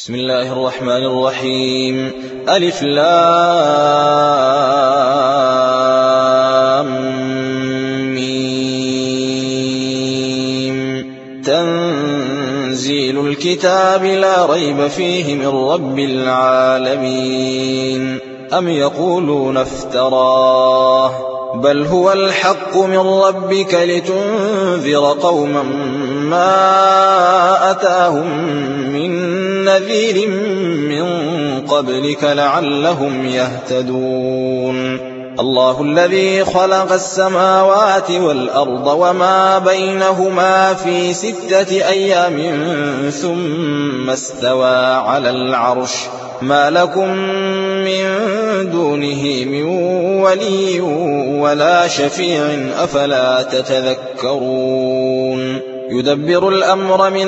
بسم الله الرحمن الرحيم. ألف لام ميم. تنزيل الكتاب لا ريب فيه من رب العالمين. أم يقولون افتراه بل هو الحق من ربك لتنذر قوما ما أتاهم من نذير من قبلك لعلهم يهتدون. الله الذي خلق السماوات والأرض وما بينهما في 6 أيام ثم استوى على العرش ما لكم من دونه من ولي ولا شفيع أفلا تتذكرون. يدبر الأمر من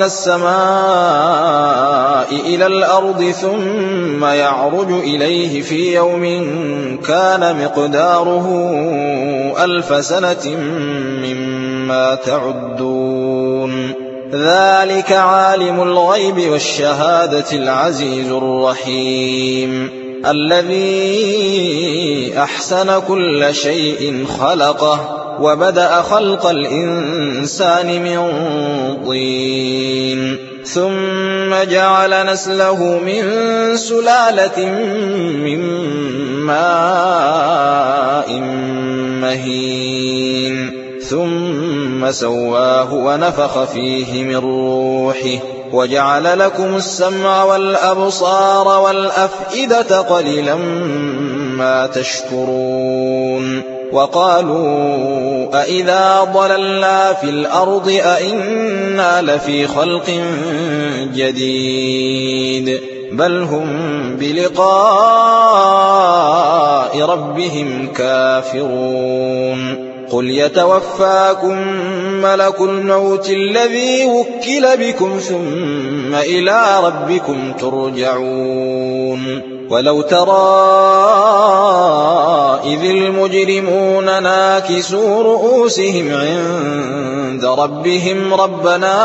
السماء إلى الأرض ثم يعرج إليه في يوم كان مقداره 1000 سنة مما تعدون. ذلك عالم الغيب والشهادة العزيز الرحيم الذي أحسن كل شيء خلقه وبدأ خلق الإنسان من طين ثم جعل نسله من سلالة من ماء مهين ثم سواه ونفخ فيه من روحه وجعل لكم السمع والأبصار والأفئدة قليلا ما تشكرون. وقالوا أإذا ضللنا في الأرض أإنا لفي خلق جديد بل هم بلقاء ربهم كافرون. قل يتوفاكم ملك الموت الذي وكل بكم ثم إلى ربكم ترجعون. ولو ترى إذ المجرمون ناكسوا رؤوسهم عند ربهم ربنا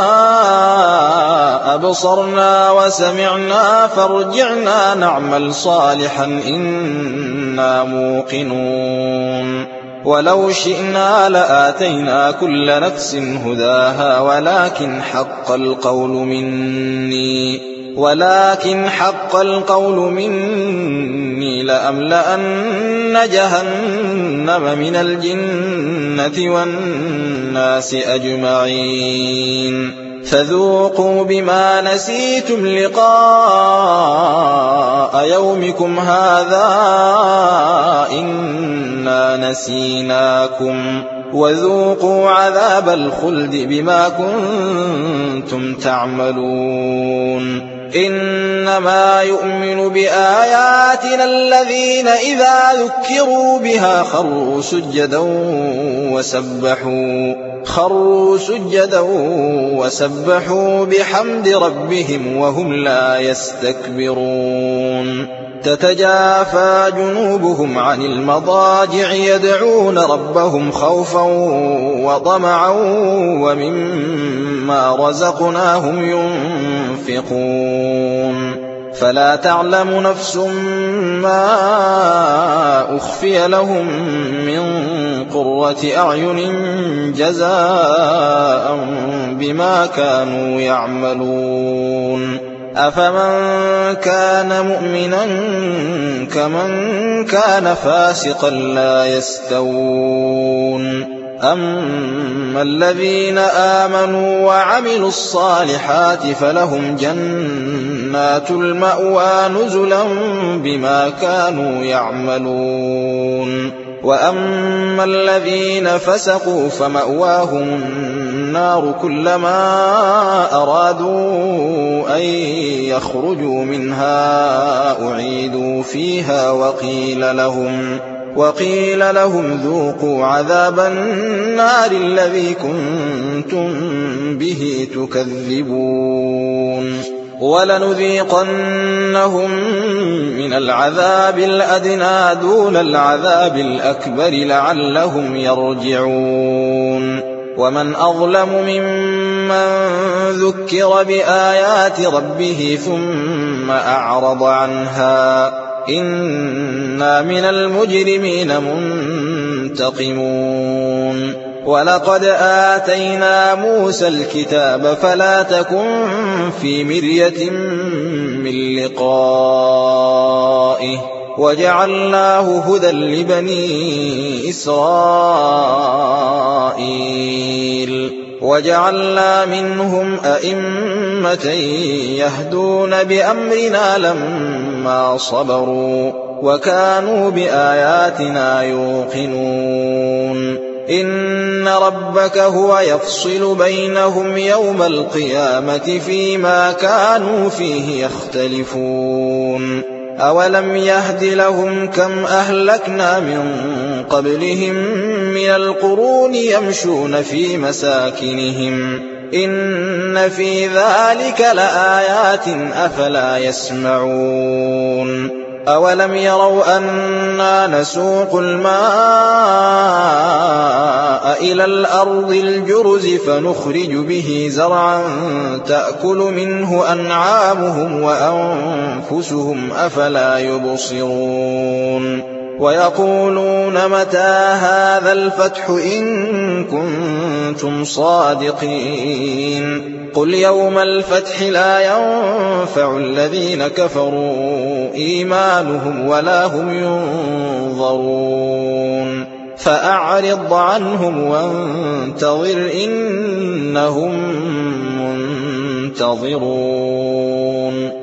أبصرنا وسمعنا فارجعنا نعمل صالحا إنا موقنون. ولو شئنا لآتينا كل نفس هداها ولكن حق القول مني لأملأن جهنم من الجنة والناس أجمعين. فذوقوا بما نسيتم لقاء يومكم هذا إنا نسيناكم وذوقوا عذاب الخلد بما كنتم تعملون. إنما يؤمن بآياتنا الذين إذا ذكروا بها خروا سجدا وسبحوا بحمد ربهم وهم لا يستكبرون. تتجافى جنوبهم عن المضاجع يدعون ربهم خوفا وطمعا ومما رزقناهم ينفقون. فلا تعلم نفس ما أخفي لهم من قرة أعين جزاء بما كانوا يعملون. أفمن كان مؤمنا كمن كان فاسقا لا يستوون. أما الذين آمنوا وعملوا الصالحات فلهم جنات المأوى نزلا بما كانوا يعملون. وأما الذين فسقوا فمأواهم النار كلما أرادوا أن يخرجوا منها أعيدوا فيها وقيل لهم ذوقوا عذاب النار الذي كنتم به تكذبون. ولنذيقنهم من العذاب الأدنى دون العذاب الأكبر لعلهم يرجعون. ومن أظلم ممن ذكر بآيات ربه ثم أعرض عنها إنا من المجرمين منتقمون ولقد آتينا موسى الكتاب فلا تكن في مرية من لقائه وجعلناه هدى لبني إسرائيل وجعلنا منهم أئمة يهدون بأمرنا لما صبروا وكانوا بآياتنا يوقنون إن ربك هو يفصل بينهم يوم القيامة فيما كانوا فيه يختلفون أولم يهد لهم كم أهلكنا من قبلهم من القرون يمشون في مساكنهم إن في ذلك لآيات أفلا يسمعون أولم يروا أنا نسوق الماء إلى الأرض الجرز فنخرج به زرعا تأكل منه أنعامهم وأنفسهم أفلا يبصرون ويقولون متى هذا الفتح إن كنتم صادقين قل يوم الفتح لا ينفع الذين كفروا إيمانهم ولا هم ينظرون فأعرض عنهم وانتظر إنهم منتظرون